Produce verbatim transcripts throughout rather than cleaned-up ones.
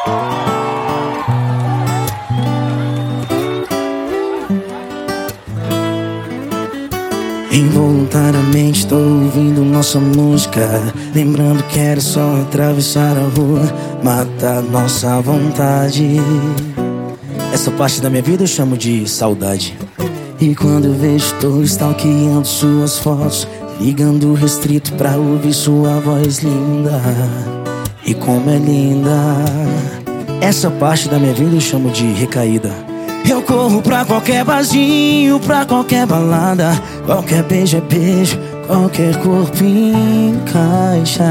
Involuntariamente tô ouvindo nossa música, lembrando que era só atravessar a rua, matar nossa vontade. Essa parte da minha vida eu chamo de saudade. E quando eu vejo, tô stalkeando suas fotos, ligando o restrito pra ouvir sua voz linda. E como é linda. Essa parte da minha vida eu chamo de recaída. Eu corro pra qualquer barzinho, pra qualquer balada, qualquer beijo é beijo, qualquer corpo encaixa.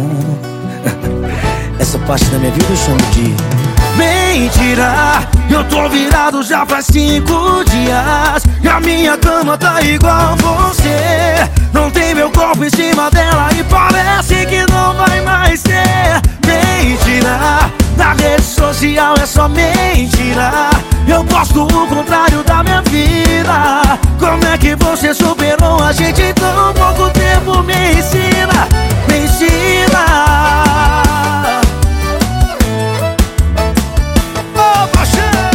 Essa parte da minha vida eu chamo de mentira. Eu tô virado já faz cinco dias e a minha cama tá igual a você. Não tem meu corpo em cima dela e parece que não vai mais ter. Mentira, na rede social é só mentira. Eu posto o contrário da minha vida. Como é que você superou a gente em tão pouco tempo? Me ensina, me ensina. Oh, paixão!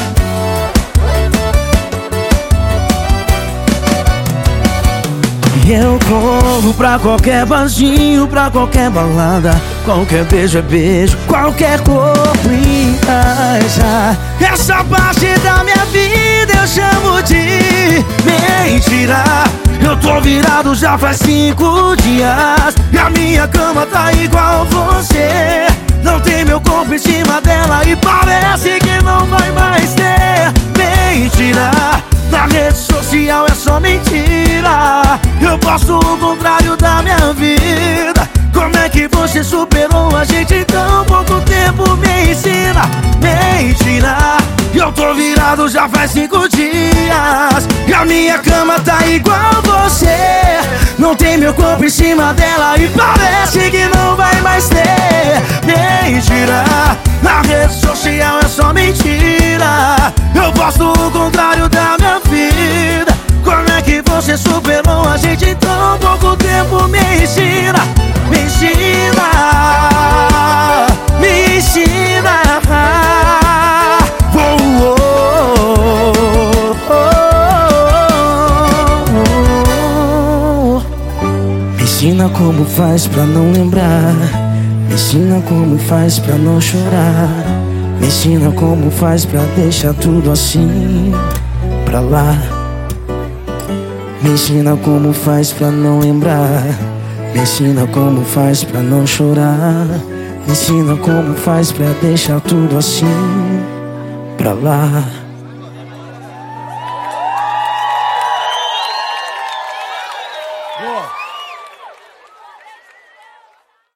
Eu corro pra qualquer barzinho, pra qualquer balada, qualquer beijo é beijo, qualquer corpo encaixa. Essa parte da minha vida eu chamo de mentira. Eu tô virado já faz cinco dias e a minha cama tá igual a você. Não tem meu corpo em cima dela e parece que não vai mais ter. Mentira, na rede social é só mentira. Eu posto o contrário da minha vida. Como é que você superou a gente em tão pouco tempo? Me ensina, mentira. Eu tô virado já faz cinco dias e a minha cama tá igual a você. Não tem meu corpo em cima dela e parece que não vai mais ter. Mentira, na rede social é só mentira. Eu posto o contrário da minha vida. Como é que você superou a gente em tão pouco tempo? Me ensina, me ensina, me ensina. Oh, oh, oh, oh. Me ensina como faz pra não lembrar. Me ensina como faz pra não chorar. Me ensina como faz pra deixar tudo assim pra lá. Me ensina como faz pra não lembrar. Me ensina como faz pra não chorar. Me ensina como faz pra deixar tudo assim pra lá. Boa.